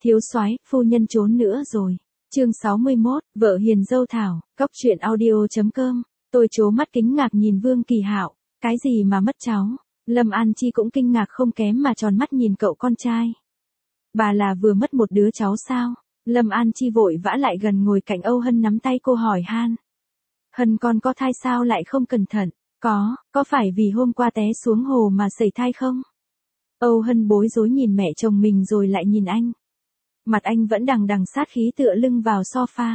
Thiếu soái, phu nhân trốn nữa rồi. Chương 61, vợ hiền dâu thảo, cóc truyện audio.com. Tôi trố mắt kính ngạc nhìn Vương Kỳ Hạo, cái gì mà mất cháu? Lâm An Chi cũng kinh ngạc không kém mà tròn mắt nhìn cậu con trai. Bà là vừa mất một đứa cháu sao? Lâm An Chi vội vã lại gần ngồi cạnh Âu Hân nắm tay cô hỏi han. Hân con có thai sao lại không cẩn thận? Có phải vì hôm qua té xuống hồ mà sẩy thai không? Âu Hân bối rối nhìn mẹ chồng mình rồi lại nhìn anh. Mặt anh vẫn đằng đằng sát khí tựa lưng vào sofa.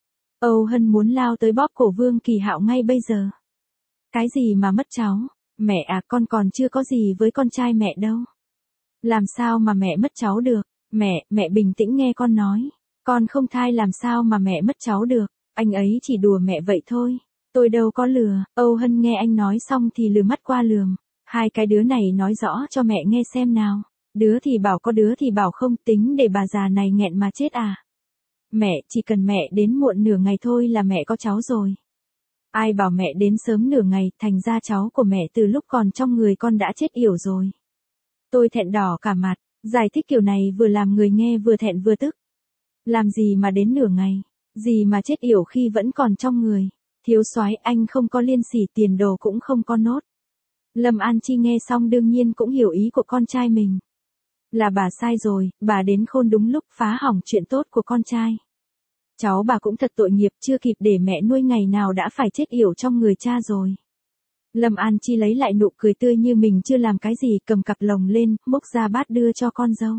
Âu Hân muốn lao tới bóp cổ Vương Kỳ Hạo ngay bây giờ. Cái gì mà mất cháu? Mẹ à, con còn chưa có gì với con trai mẹ đâu. Làm sao mà mẹ mất cháu được? Mẹ bình tĩnh nghe con nói. Con không thai làm sao mà mẹ mất cháu được? Anh ấy chỉ đùa mẹ vậy thôi. Tôi đâu có lừa. Âu Hân nghe anh nói xong thì lừa mắt qua lườm. Hai cái đứa này nói rõ cho mẹ nghe xem nào. Đứa thì bảo có đứa thì bảo không, tính để bà già này nghẹn mà chết à. Mẹ, chỉ cần mẹ đến muộn nửa ngày thôi là mẹ có cháu rồi. Ai bảo mẹ đến sớm nửa ngày, thành ra cháu của mẹ từ lúc còn trong người con đã chết yểu rồi. Tôi thẹn đỏ cả mặt, giải thích kiểu này vừa làm người nghe vừa thẹn vừa tức. Làm gì mà đến nửa ngày, gì mà chết yểu khi vẫn còn trong người. Thiếu soái, anh không có liên xỉ, tiền đồ cũng không có nốt. Lâm An Chi nghe xong đương nhiên cũng hiểu ý của con trai mình. Là bà sai rồi, bà đến khôn đúng lúc phá hỏng chuyện tốt của con trai. Cháu bà cũng thật tội nghiệp, chưa kịp để mẹ nuôi ngày nào đã phải chết yểu trong người cha rồi. Lâm An Chi lấy lại nụ cười tươi như mình chưa làm cái gì, cầm cặp lồng lên, múc ra bát đưa cho con dâu.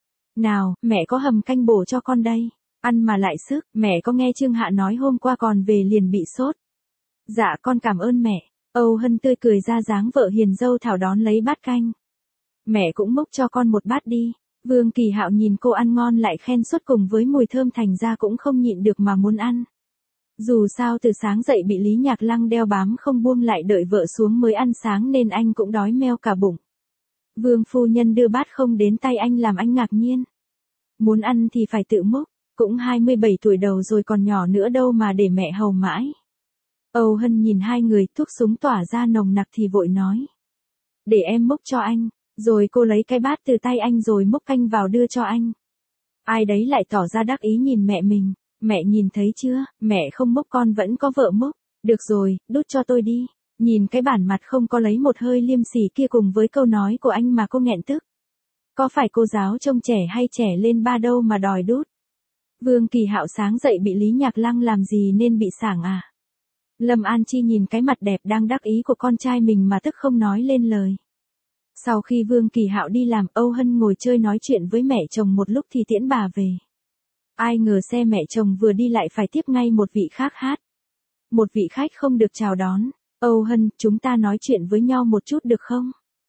Nào, mẹ có hầm canh bổ cho con đây, ăn mà lại sức, mẹ có nghe Trương Hạ nói hôm qua còn về liền bị sốt. Dạ con cảm ơn mẹ. Âu Hân tươi cười ra dáng vợ hiền dâu thảo đón lấy bát canh. Mẹ cũng múc cho con một bát đi. Vương Kỳ Hạo nhìn cô ăn ngon lại khen suốt cùng với mùi thơm thành ra cũng không nhịn được mà muốn ăn. Dù sao từ sáng dậy bị Lý Nhạc Lăng đeo bám không buông lại đợi vợ xuống mới ăn sáng nên anh cũng đói meo cả bụng. Vương phu nhân đưa bát không đến tay anh làm anh ngạc nhiên. Muốn ăn thì phải tự múc, cũng 27 tuổi đầu rồi còn nhỏ nữa đâu mà để mẹ hầu mãi. Âu Hân nhìn hai người, thuốc súng tỏa ra nồng nặc thì vội nói. Để em múc cho anh. Rồi cô lấy cái bát từ tay anh rồi múc canh vào đưa cho anh. Ai đấy lại tỏ ra đắc ý nhìn mẹ mình. Mẹ nhìn thấy chưa, mẹ không múc con vẫn có vợ múc. Được rồi, đút cho tôi đi. Nhìn cái bản mặt không có lấy một hơi liêm sỉ kia cùng với câu nói của anh mà cô nghẹn tức. Có phải cô giáo trông trẻ hay trẻ lên ba đâu mà đòi đút. Vương Kỳ Hạo sáng dậy bị Lý Nhạc Lăng làm gì nên bị sảng à. Lâm An Chi nhìn cái mặt đẹp đang đắc ý của con trai mình mà tức không nói lên lời. Sau khi Vương Kỳ Hạo đi làm, Âu Hân ngồi chơi nói chuyện với mẹ chồng một lúc thì tiễn bà về. Ai ngờ xe mẹ chồng vừa đi lại phải tiếp ngay một vị khác hát. Một vị khách không được chào đón. Âu Hân, chúng ta nói chuyện với nhau một chút được không?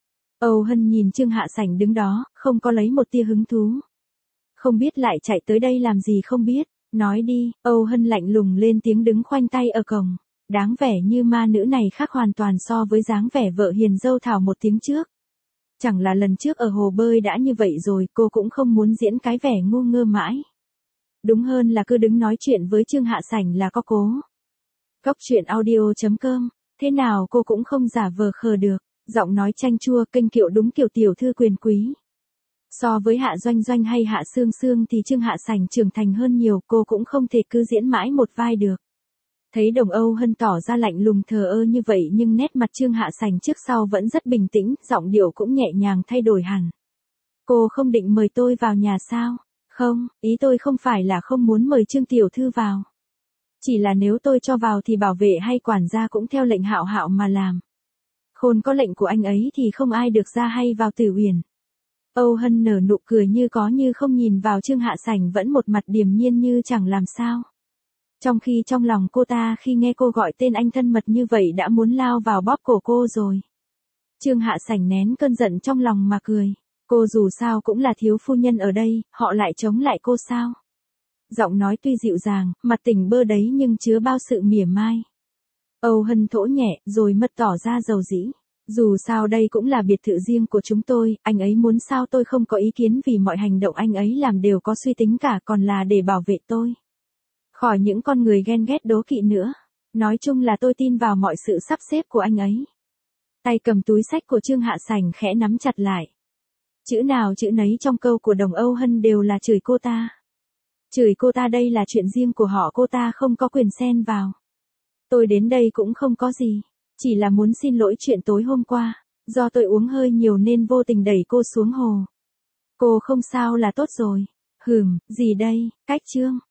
Âu Hân nhìn Trương Hạ Sảnh đứng đó, không có lấy một tia hứng thú. Không biết lại chạy tới đây làm gì không biết. Nói đi, Âu Hân lạnh lùng lên tiếng đứng khoanh tay ở cổng. Đáng vẻ như ma nữ này khác hoàn toàn so với dáng vẻ vợ hiền dâu thảo một tiếng trước. Chẳng là lần trước ở hồ bơi đã như vậy rồi, cô cũng không muốn diễn cái vẻ ngu ngơ mãi. Đúng hơn là cứ đứng nói chuyện với Trương Hạ Sảnh là có cố. Cóc truyện audio.com, thế nào cô cũng không giả vờ khờ được, giọng nói chanh chua kênh kiệu đúng kiểu tiểu thư quyền quý. So với Hạ Doanh Doanh hay Hạ Sương Sương thì Trương Hạ Sảnh trưởng thành hơn nhiều, cô cũng không thể cứ diễn mãi một vai được. Thấy Đồng Âu Hân tỏ ra lạnh lùng thờ ơ như vậy nhưng nét mặt Trương Hạ Sảnh trước sau vẫn rất bình tĩnh, giọng điệu cũng nhẹ nhàng thay đổi hẳn. Cô không định mời tôi vào nhà sao? Không, ý tôi không phải là không muốn mời Trương tiểu thư vào. Chỉ là nếu tôi cho vào thì bảo vệ hay quản gia cũng theo lệnh Hạo Hạo mà làm. Khôn có lệnh của anh ấy thì không ai được ra hay vào Tử Uyển. Âu Hân nở nụ cười như có như không nhìn vào Trương Hạ Sảnh vẫn một mặt điềm nhiên như chẳng làm sao. Trong khi trong lòng cô ta khi nghe cô gọi tên anh thân mật như vậy đã muốn lao vào bóp cổ cô rồi. Trương Hạ Sảnh nén cơn giận trong lòng mà cười. Cô dù sao cũng là thiếu phu nhân ở đây, họ lại chống lại cô sao? Giọng nói tuy dịu dàng, mặt tỉnh bơ đấy nhưng chứa bao sự mỉa mai. Âu Hân thỗ nhẹ, rồi mật tỏ ra dầu dĩ. Dù sao đây cũng là biệt thự riêng của chúng tôi, anh ấy muốn sao tôi không có ý kiến vì mọi hành động anh ấy làm đều có suy tính cả còn là để bảo vệ tôi. Khỏi những con người ghen ghét đố kỵ nữa. Nói chung là tôi tin vào mọi sự sắp xếp của anh ấy. Tay cầm túi xách của Trương Hạ Sảnh khẽ nắm chặt lại. Chữ nào chữ nấy trong câu của Đồng Âu Hân đều là chửi cô ta. Chửi cô ta đây là chuyện riêng của họ, cô ta không có quyền xen vào. Tôi đến đây cũng không có gì. Chỉ là muốn xin lỗi chuyện tối hôm qua. Do tôi uống hơi nhiều nên vô tình đẩy cô xuống hồ. Cô không sao là tốt rồi. Gì đây, cách chương.